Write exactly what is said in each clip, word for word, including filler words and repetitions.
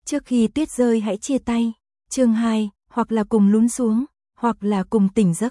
Trước khi tuyết rơi hãy chia tay. Chương hai, hoặc là cùng lún xuống, hoặc là cùng tỉnh giấc.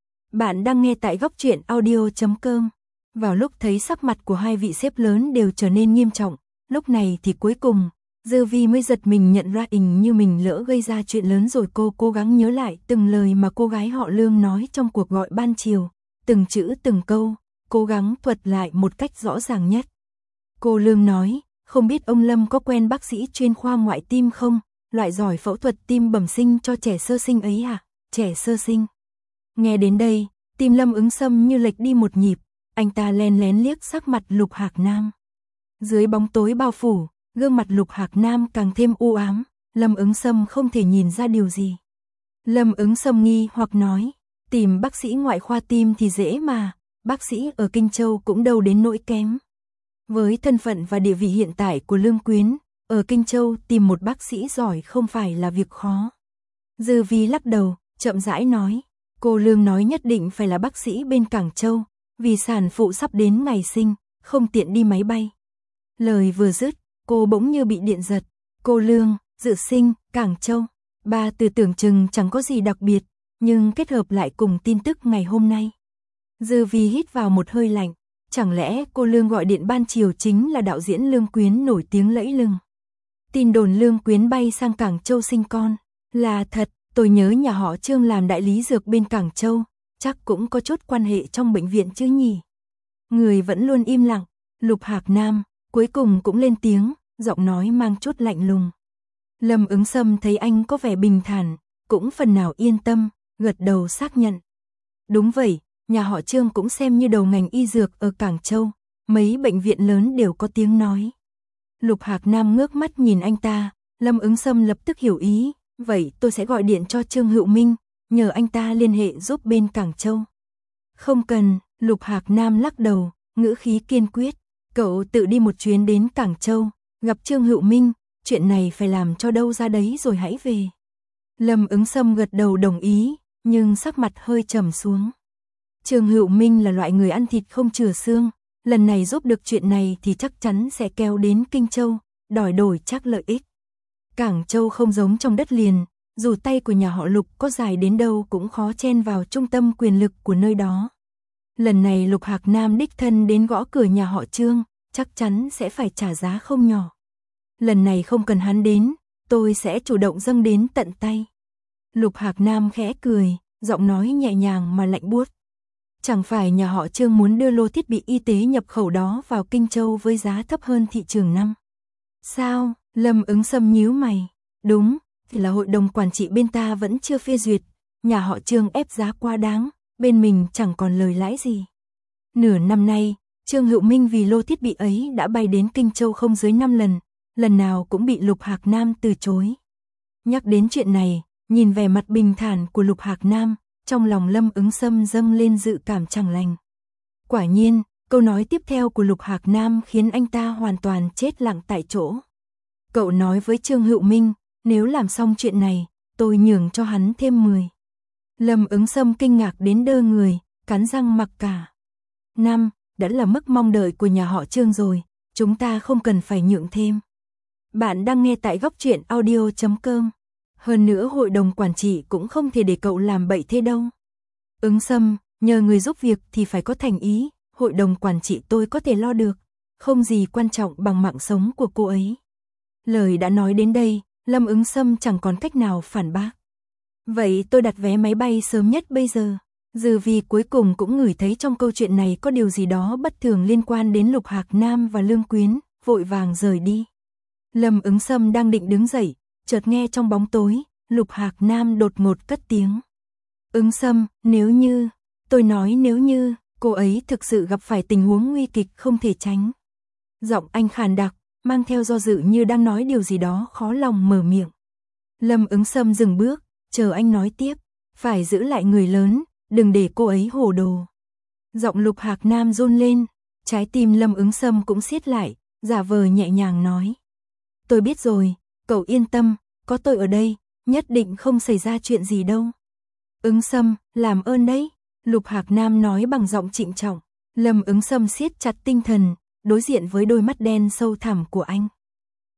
Bạn đang nghe tại góc truyện audio chấm com. Vào lúc thấy sắc mặt của hai vị sếp lớn đều trở nên nghiêm trọng, lúc này thì cuối cùng, Dư Vi mới giật mình nhận ra hình như mình lỡ gây ra chuyện lớn rồi. Cô cố gắng nhớ lại từng lời mà cô gái họ Lương nói trong cuộc gọi ban chiều, từng chữ từng câu, cố gắng thuật lại một cách rõ ràng nhất. Cô Lương nói, không biết ông Lâm có quen bác sĩ chuyên khoa ngoại tim không, loại giỏi phẫu thuật tim bẩm sinh cho trẻ sơ sinh ấy à, trẻ sơ sinh. Nghe đến đây, tim Lâm Ứng Sâm như lệch đi một nhịp, anh ta len lén liếc sắc mặt Lục Hạc Nam. Dưới bóng tối bao phủ, gương mặt Lục Hạc Nam càng thêm u ám, Lâm Ứng Sâm không thể nhìn ra điều gì. Lâm Ứng Sâm nghi hoặc nói, tìm bác sĩ ngoại khoa tim thì dễ mà, bác sĩ ở Kinh Châu cũng đâu đến nỗi kém. Với thân phận và địa vị hiện tại của Lương Quyến, ở Kinh Châu tìm một bác sĩ giỏi không phải là việc khó. Dư Vi lắc đầu, chậm rãi nói, cô Lương nói nhất định phải là bác sĩ bên Cảng Châu, vì sản phụ sắp đến ngày sinh, không tiện đi máy bay. Lời vừa dứt, cô bỗng như bị điện giật, cô Lương, dự sinh, Cảng Châu. Ba từ tưởng chừng chẳng có gì đặc biệt, nhưng kết hợp lại cùng tin tức ngày hôm nay. Dư Vi hít vào một hơi lạnh, chẳng lẽ cô Lương gọi điện ban chiều chính là đạo diễn Lương Quyến nổi tiếng lẫy lừng. Tin đồn Lương Quyến bay sang Cảng Châu sinh con, là thật, tôi nhớ nhà họ Trương làm đại lý dược bên Cảng Châu, chắc cũng có chút quan hệ trong bệnh viện chứ nhỉ. Người vẫn luôn im lặng, Lục Hạc Nam, cuối cùng cũng lên tiếng, giọng nói mang chút lạnh lùng. Lâm Ứng Sâm thấy anh có vẻ bình thản, cũng phần nào yên tâm, gật đầu xác nhận. Đúng vậy, nhà họ Trương cũng xem như đầu ngành y dược ở Cảng Châu, mấy bệnh viện lớn đều có tiếng nói. Lục Hạc Nam ngước mắt nhìn anh ta, Lâm Ứng Sâm lập tức hiểu ý, vậy tôi sẽ gọi điện cho Trương Hữu Minh, nhờ anh ta liên hệ giúp bên Cảng Châu. Không cần, Lục Hạc Nam lắc đầu, ngữ khí kiên quyết, cậu tự đi một chuyến đến Cảng Châu, gặp Trương Hữu Minh, chuyện này phải làm cho đâu ra đấy rồi hãy về. Lâm Ứng Sâm gật đầu đồng ý, nhưng sắc mặt hơi trầm xuống. Trương Hữu Minh là loại người ăn thịt không chừa xương, lần này giúp được chuyện này thì chắc chắn sẽ kéo đến Kinh Châu, đòi đổi chắc lợi ích. Cảng Châu không giống trong đất liền, dù tay của nhà họ Lục có dài đến đâu cũng khó chen vào trung tâm quyền lực của nơi đó. Lần này Lục Hạc Nam đích thân đến gõ cửa nhà họ Trương, chắc chắn sẽ phải trả giá không nhỏ. Lần này không cần hắn đến, tôi sẽ chủ động dâng đến tận tay. Lục Hạc Nam khẽ cười, giọng nói nhẹ nhàng mà lạnh buốt. Chẳng phải nhà họ Trương muốn đưa lô thiết bị y tế nhập khẩu đó vào Kinh Châu với giá thấp hơn thị trường năm. Sao? Lâm Ứng Sâm nhíu mày. Đúng, thì là hội đồng quản trị bên ta vẫn chưa phê duyệt, nhà họ Trương ép giá quá đáng, bên mình chẳng còn lời lãi gì. Nửa năm nay, Trương Hữu Minh vì lô thiết bị ấy đã bay đến Kinh Châu không dưới năm lần, lần nào cũng bị Lục Hạc Nam từ chối. Nhắc đến chuyện này, nhìn vẻ mặt bình thản của Lục Hạc Nam, trong lòng Lâm Ứng Sâm dâng lên dự cảm chẳng lành. Quả nhiên, câu nói tiếp theo của Lục Hạc Nam khiến anh ta hoàn toàn chết lặng tại chỗ. Cậu nói với Trương Hữu Minh, nếu làm xong chuyện này, tôi nhường cho hắn thêm mười. Lâm Ứng Sâm kinh ngạc đến đơ người, cắn răng mặc cả. Năm, đã là mức mong đợi của nhà họ Trương rồi, chúng ta không cần phải nhượng thêm. Bạn đang nghe tại góc truyện audio chấm com. Hơn nữa hội đồng quản trị cũng không thể để cậu làm bậy thế đâu. Ứng Sâm, nhờ người giúp việc thì phải có thành ý, hội đồng quản trị tôi có thể lo được, không gì quan trọng bằng mạng sống của cô ấy. Lời đã nói đến đây, Lâm Ứng Sâm chẳng còn cách nào phản bác. Vậy tôi đặt vé máy bay sớm nhất bây giờ. Dư Vi cuối cùng cũng ngửi thấy trong câu chuyện này có điều gì đó bất thường liên quan đến Lục Hạc Nam và Lương Quyến, vội vàng rời đi. Lâm Ứng Sâm đang định đứng dậy, chợt nghe trong bóng tối, Lục Hạc Nam đột ngột cất tiếng. Ứng Sâm, nếu như, tôi nói nếu như, cô ấy thực sự gặp phải tình huống nguy kịch không thể tránh. Giọng anh khàn đặc, mang theo do dự như đang nói điều gì đó khó lòng mở miệng. Lâm Ứng Sâm dừng bước, chờ anh nói tiếp, phải giữ lại người lớn, đừng để cô ấy hồ đồ. Giọng Lục Hạc Nam run lên, trái tim Lâm Ứng Sâm cũng siết lại, giả vờ nhẹ nhàng nói. Tôi biết rồi, cậu yên tâm, có tôi ở đây, nhất định không xảy ra chuyện gì đâu. Ứng Sâm, làm ơn đấy, Lục Hạc Nam nói bằng giọng trịnh trọng. Lâm Ứng Sâm siết chặt tinh thần, đối diện với đôi mắt đen sâu thẳm của anh.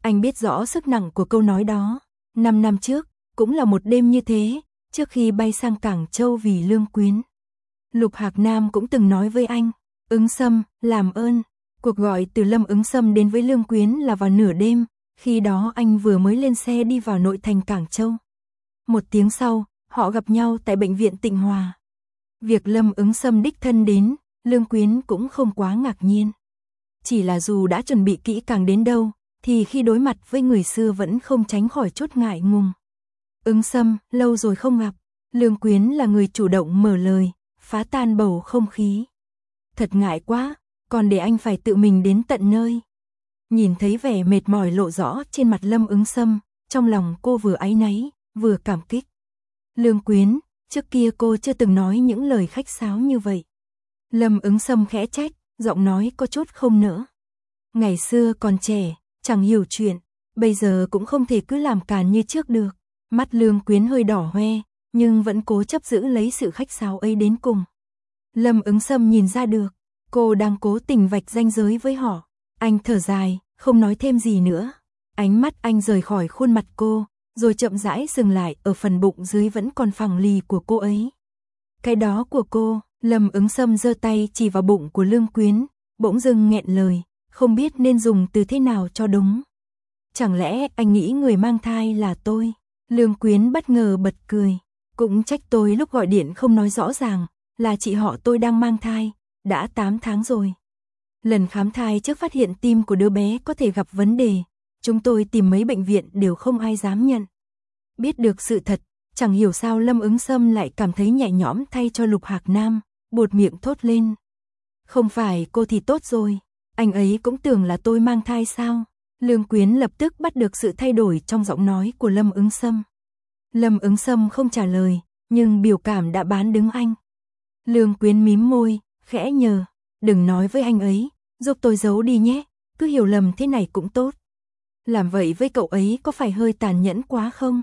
Anh biết rõ sức nặng của câu nói đó. Năm năm trước, cũng là một đêm như thế, trước khi bay sang Cảng Châu vì Lương Quyến. Lục Hạc Nam cũng từng nói với anh, Ứng Sâm, làm ơn. Cuộc gọi từ Lâm Ứng Sâm đến với Lương Quyến là vào nửa đêm, khi đó anh vừa mới lên xe đi vào nội thành Cảng Châu. Một tiếng sau, họ gặp nhau tại bệnh viện Tịnh Hòa. Việc Lâm Ứng Sâm đích thân đến, Lương Quyến cũng không quá ngạc nhiên. Chỉ là dù đã chuẩn bị kỹ càng đến đâu, thì khi đối mặt với người xưa vẫn không tránh khỏi chút ngại ngùng. Ứng Sâm, lâu rồi không gặp. Lương Quyến là người chủ động mở lời, phá tan bầu không khí. Thật ngại quá, còn để anh phải tự mình đến tận nơi. Nhìn thấy vẻ mệt mỏi lộ rõ trên mặt Lâm Ứng Sâm, trong lòng cô vừa áy náy, vừa cảm kích. Lương Quyến, trước kia cô chưa từng nói những lời khách sáo như vậy. Lâm Ứng Sâm khẽ trách, giọng nói có chút không nỡ. Ngày xưa còn trẻ, chẳng hiểu chuyện, bây giờ cũng không thể cứ làm càn như trước được. Mắt Lương Quyến hơi đỏ hoe, nhưng vẫn cố chấp giữ lấy sự khách sáo ấy đến cùng. Lâm Ứng Sâm nhìn ra được, cô đang cố tình vạch ranh giới với họ. Anh thở dài, không nói thêm gì nữa. Ánh mắt anh rời khỏi khuôn mặt cô, rồi chậm rãi dừng lại ở phần bụng dưới vẫn còn phẳng lì của cô ấy. Cái đó của cô. Lâm Ứng Sâm giơ tay chỉ vào bụng của Lương Quyến, bỗng dưng nghẹn lời, không biết nên dùng từ thế nào cho đúng. Chẳng lẽ anh nghĩ người mang thai là tôi? Lương Quyến bất ngờ bật cười, cũng trách tôi lúc gọi điện không nói rõ ràng, là chị họ tôi đang mang thai, đã tám tháng rồi. Lần khám thai trước phát hiện tim của đứa bé có thể gặp vấn đề, chúng tôi tìm mấy bệnh viện đều không ai dám nhận. Biết được sự thật, chẳng hiểu sao Lâm Ứng Sâm lại cảm thấy nhẹ nhõm thay cho Lục Hạc Nam, buột miệng thốt lên. Không phải cô thì tốt rồi, anh ấy cũng tưởng là tôi mang thai sao? Lương Quyến lập tức bắt được sự thay đổi trong giọng nói của Lâm Ứng Sâm. Lâm Ứng Sâm không trả lời, nhưng biểu cảm đã bán đứng anh. Lương Quyến mím môi, khẽ nhờ, đừng nói với anh ấy, giúp tôi giấu đi nhé, cứ hiểu lầm thế này cũng tốt. Làm vậy với cậu ấy có phải hơi tàn nhẫn quá không?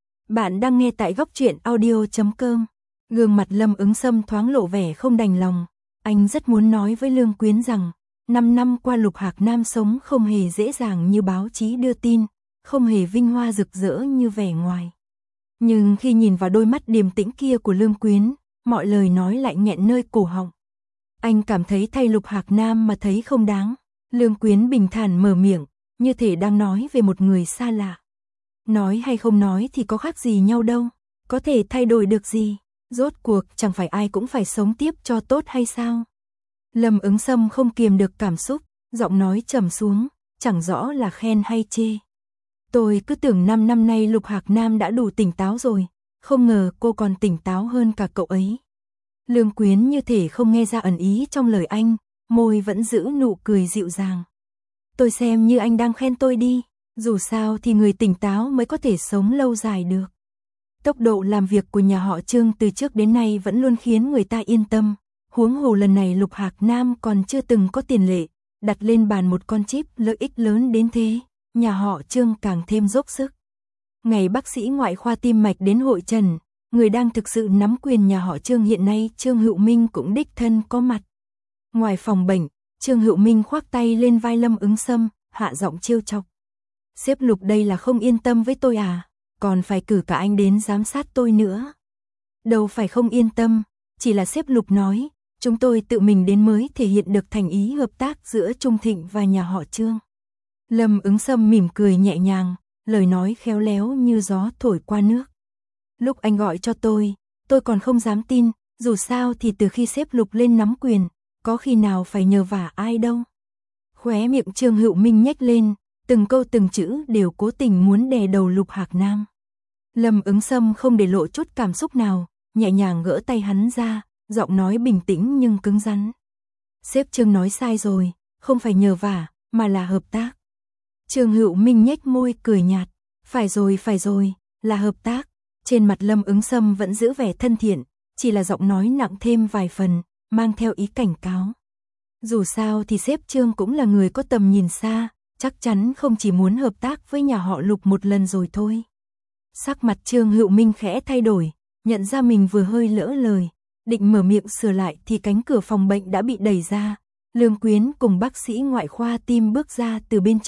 Bạn đang nghe tại góc truyện audio chấm com. Gương mặt Lâm Ứng Sâm thoáng lộ vẻ không đành lòng. Anh rất muốn nói với Lương Quyến rằng, năm năm qua Lục Hạc Nam sống không hề dễ dàng như báo chí đưa tin, không hề vinh hoa rực rỡ như vẻ ngoài. Nhưng khi nhìn vào đôi mắt điềm tĩnh kia của Lương Quyến, mọi lời nói lại nghẹn nơi cổ họng. Anh cảm thấy thay Lục Hạc Nam mà thấy không đáng. Lương Quyến bình thản mở miệng, như thể đang nói về một người xa lạ. Nói hay không nói thì có khác gì nhau đâu, có thể thay đổi được gì, rốt cuộc chẳng phải ai cũng phải sống tiếp cho tốt hay sao? Lâm Ứng Sâm không kiềm được cảm xúc, giọng nói trầm xuống, chẳng rõ là khen hay chê. Tôi cứ tưởng năm năm nay Lục Hạc Nam đã đủ tỉnh táo rồi, không ngờ cô còn tỉnh táo hơn cả cậu ấy. Lương Quyến như thể không nghe ra ẩn ý trong lời anh, môi vẫn giữ nụ cười dịu dàng. Tôi xem như anh đang khen tôi đi, dù sao thì người tỉnh táo mới có thể sống lâu dài được. Tốc độ làm việc của nhà họ Trương từ trước đến nay vẫn luôn khiến người ta yên tâm, huống hồ lần này Lục Hạc Nam còn chưa từng có tiền lệ, đặt lên bàn một con chip lợi ích lớn đến thế, nhà họ Trương càng thêm dốc sức. Ngày bác sĩ ngoại khoa tim mạch đến hội trần, người đang thực sự nắm quyền nhà họ Trương hiện nay Trương Hữu Minh cũng đích thân có mặt. Ngoài phòng bệnh, Trương Hữu Minh khoác tay lên vai Lâm Ứng Sâm, hạ giọng trêu chọc. Sếp Lục đây là không yên tâm với tôi à, còn phải cử cả anh đến giám sát tôi nữa. Đâu phải không yên tâm, chỉ là sếp Lục nói, chúng tôi tự mình đến mới thể hiện được thành ý hợp tác giữa Trung Thịnh và nhà họ Trương. Lâm Ứng Sâm mỉm cười nhẹ nhàng, lời nói khéo léo như gió thổi qua nước. Lúc anh gọi cho tôi, tôi còn không dám tin, dù sao thì từ khi sếp Lục lên nắm quyền, có khi nào phải nhờ vả ai đâu. Khóe miệng Trương Hữu Minh nhếch lên, từng câu từng chữ đều cố tình muốn đè đầu Lục Hạc Nam. Lâm Ứng Sâm không để lộ chút cảm xúc nào, nhẹ nhàng gỡ tay hắn ra, giọng nói bình tĩnh nhưng cứng rắn. Sếp Trương nói sai rồi, không phải nhờ vả, mà là hợp tác. Trương Hữu Minh nhếch môi cười nhạt, phải rồi phải rồi, là hợp tác. Trên mặt Lâm Ứng Sâm vẫn giữ vẻ thân thiện, chỉ là giọng nói nặng thêm vài phần, mang theo ý cảnh cáo. Dù sao thì sếp Trương cũng là người có tầm nhìn xa, chắc chắn không chỉ muốn hợp tác với nhà họ Lục một lần rồi thôi. Sắc mặt Trương Hữu Minh khẽ thay đổi, nhận ra mình vừa hơi lỡ lời, định mở miệng sửa lại thì cánh cửa phòng bệnh đã bị đẩy ra. Lương Quyến cùng bác sĩ ngoại khoa tim bước ra từ bên trong,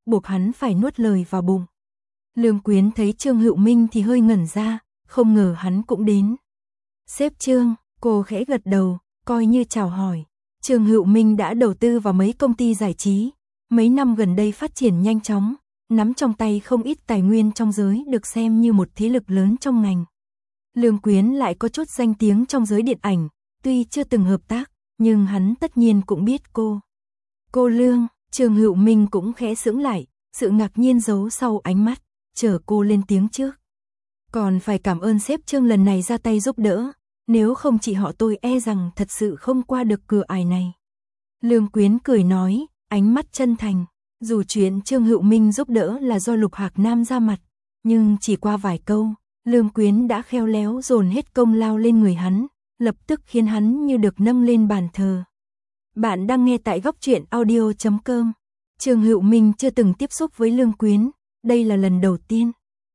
buộc hắn phải nuốt lời vào bụng. Lương Quyến thấy Trương Hữu Minh thì hơi ngẩn ra, không ngờ hắn cũng đến. Sếp Trương, cô khẽ gật đầu, coi như chào hỏi. Trương Hữu Minh đã đầu tư vào mấy công ty giải trí, mấy năm gần đây phát triển nhanh chóng, nắm trong tay không ít tài nguyên trong giới, được xem như một thế lực lớn trong ngành. Lương Quyến lại có chút danh tiếng trong giới điện ảnh, tuy chưa từng hợp tác, nhưng hắn tất nhiên cũng biết cô. Cô Lương, Trương Hữu Minh cũng khẽ sững lại, sự ngạc nhiên giấu sau ánh mắt, chờ cô lên tiếng trước. Còn phải cảm ơn sếp Trương lần này ra tay giúp đỡ, nếu không chị họ tôi e rằng thật sự không qua được cửa ải này. Lương Quyến cười nói, ánh mắt chân thành, dù chuyện Trương Hữu Minh giúp đỡ là do Lục Hạc Nam ra mặt, nhưng chỉ qua vài câu, Lương Quyến đã khéo léo dồn hết công lao lên người hắn, lập tức khiến hắn như được nâng lên bàn thờ. Bạn đang nghe tại góc truyện audio chấm com. Trương Hữu Minh chưa từng tiếp xúc với Lương Quyến, đây là lần đầu tiên.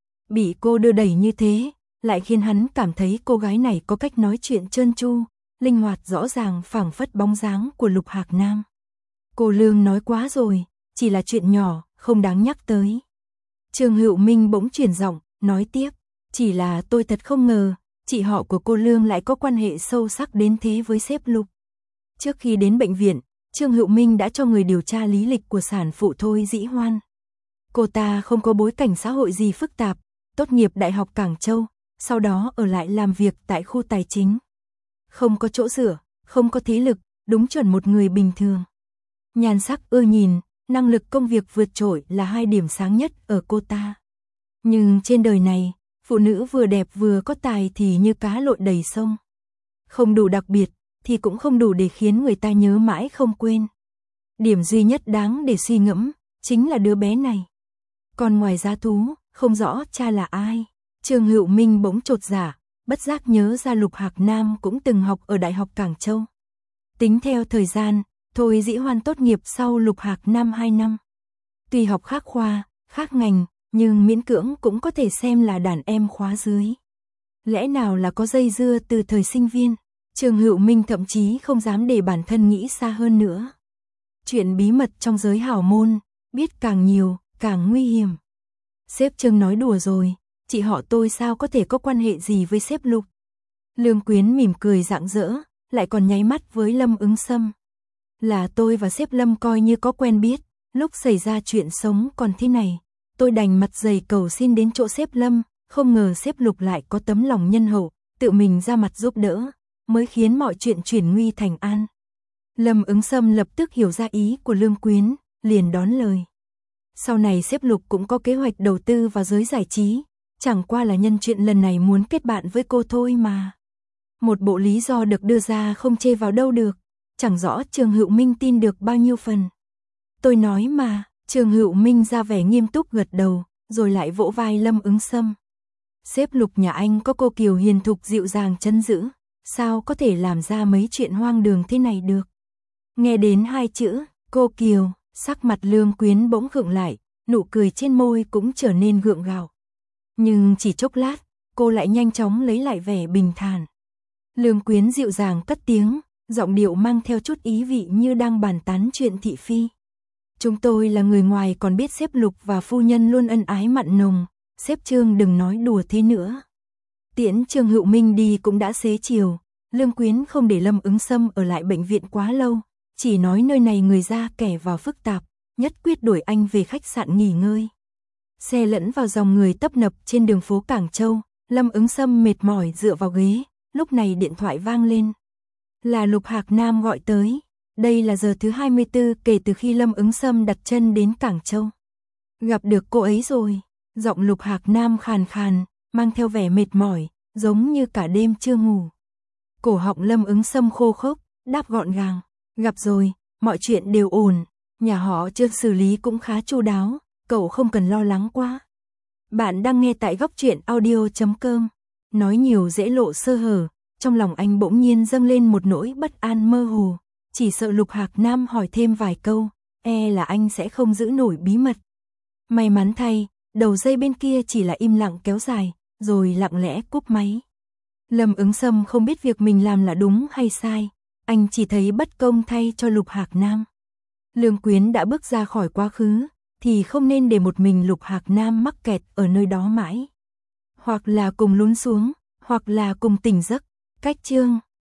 Bị cô đưa đẩy như thế, lại khiến hắn cảm thấy cô gái này có cách nói chuyện trơn tru, linh hoạt rõ ràng, phảng phất bóng dáng của Lục Hạc Nam. Cô Lương nói quá rồi, chỉ là chuyện nhỏ, không đáng nhắc tới. Trương Hữu Minh bỗng chuyển giọng, nói tiếp, chỉ là tôi thật không ngờ, chị họ của cô Lương lại có quan hệ sâu sắc đến thế với sếp Lục. Trước khi đến bệnh viện, Trương Hữu Minh đã cho người điều tra lý lịch của sản phụ Thôi Dĩ Hoan. Cô ta không có bối cảnh xã hội gì phức tạp, tốt nghiệp Đại học Cảng Châu, sau đó ở lại làm việc tại khu tài chính. Không có chỗ dựa, không có thế lực, đúng chuẩn một người bình thường. Nhan sắc ưa nhìn, năng lực công việc vượt trội là hai điểm sáng nhất ở cô ta. Nhưng trên đời này, phụ nữ vừa đẹp vừa có tài thì như cá lội đầy sông. Không đủ đặc biệt, thì cũng không đủ để khiến người ta nhớ mãi không quên. Điểm duy nhất đáng để suy ngẫm, chính là đứa bé này. Còn ngoài giá thú, không rõ cha là ai. Trương Hữu Minh bỗng chột dạ, bất giác nhớ ra Lục Hạc Nam cũng từng học ở Đại học Cảng Châu. Tính theo thời gian, Thôi Dĩ Hoan tốt nghiệp sau Lục Hạc Nam hai năm. Tuy học khác khoa, khác ngành, nhưng miễn cưỡng cũng có thể xem là đàn em khóa dưới. Lẽ nào là có dây dưa từ thời sinh viên? Trương Hữu Minh thậm chí không dám để bản thân nghĩ xa hơn nữa. Chuyện bí mật trong giới hào môn, biết càng nhiều, càng nguy hiểm. Sếp Trương nói đùa rồi, chị họ tôi sao có thể có quan hệ gì với sếp Lục? Lương Quyến mỉm cười rạng rỡ, lại còn nháy mắt với Lâm Ứng Sâm. Là tôi và sếp Lâm coi như có quen biết, lúc xảy ra chuyện sống còn thế này, tôi đành mặt dày cầu xin đến chỗ sếp Lâm, không ngờ sếp Lục lại có tấm lòng nhân hậu, tự mình ra mặt giúp đỡ, mới khiến mọi chuyện chuyển nguy thành an. Lâm Ứng Sâm lập tức hiểu ra ý của Lương Quyến, liền đón lời. Sau này sếp Lục cũng có kế hoạch đầu tư vào giới giải trí, chẳng qua là nhân chuyện lần này muốn kết bạn với cô thôi mà. Một bộ lý do được đưa ra không chê vào đâu được, chẳng rõ Trương Hữu Minh tin được bao nhiêu phần. Tôi nói mà, Trương Hữu Minh ra vẻ nghiêm túc gật đầu, rồi lại vỗ vai Lâm Ứng Sâm. Sếp Lục nhà anh có cô Kiều hiền thục dịu dàng trấn giữ, sao có thể làm ra mấy chuyện hoang đường thế này được. Nghe đến hai chữ, cô Kiều, sắc mặt Lương Quyến bỗng khựng lại, nụ cười trên môi cũng trở nên gượng gạo. Nhưng chỉ chốc lát, cô lại nhanh chóng lấy lại vẻ bình thản. Lương Quyến dịu dàng cất tiếng, giọng điệu mang theo chút ý vị như đang bàn tán chuyện thị phi. Chúng tôi là người ngoài còn biết sếp Lục và phu nhân luôn ân ái mặn nồng, sếp Trương đừng nói đùa thế nữa. Tiễn Trương Hữu Minh đi cũng đã xế chiều, Lương Quyến không để Lâm Ứng Sâm ở lại bệnh viện quá lâu, chỉ nói nơi này người ra kẻ vào phức tạp, nhất quyết đuổi anh về khách sạn nghỉ ngơi. Xe lẫn vào dòng người tấp nập trên đường phố Cảng Châu, Lâm Ứng Sâm mệt mỏi dựa vào ghế, lúc này điện thoại vang lên. Là Lục Hạc Nam gọi tới, đây là giờ thứ hai mươi tư kể từ khi Lâm Ứng Sâm đặt chân đến Cảng Châu. Gặp được cô ấy rồi, giọng Lục Hạc Nam khàn khàn, mang theo vẻ mệt mỏi, giống như cả đêm chưa ngủ. Cổ họng Lâm Ứng Sâm khô khốc, đáp gọn gàng, gặp rồi, mọi chuyện đều ổn, nhà họ Trương xử lý cũng khá chu đáo, cậu không cần lo lắng quá. Bạn đang nghe tại góc truyện audio chấm com. Nói nhiều dễ lộ sơ hở, trong lòng anh bỗng nhiên dâng lên một nỗi bất an mơ hồ, chỉ sợ Lục Hạc Nam hỏi thêm vài câu, e là anh sẽ không giữ nổi bí mật. May mắn thay, đầu dây bên kia chỉ là im lặng kéo dài, rồi lặng lẽ cúp máy. Lâm Ứng Sâm không biết việc mình làm là đúng hay sai, anh chỉ thấy bất công thay cho Lục Hạc Nam. Lương Quyến đã bước ra khỏi quá khứ, thì không nên để một mình Lục Hạc Nam mắc kẹt ở nơi đó mãi. Hoặc là cùng lún xuống, hoặc là cùng tỉnh giấc. Cách chương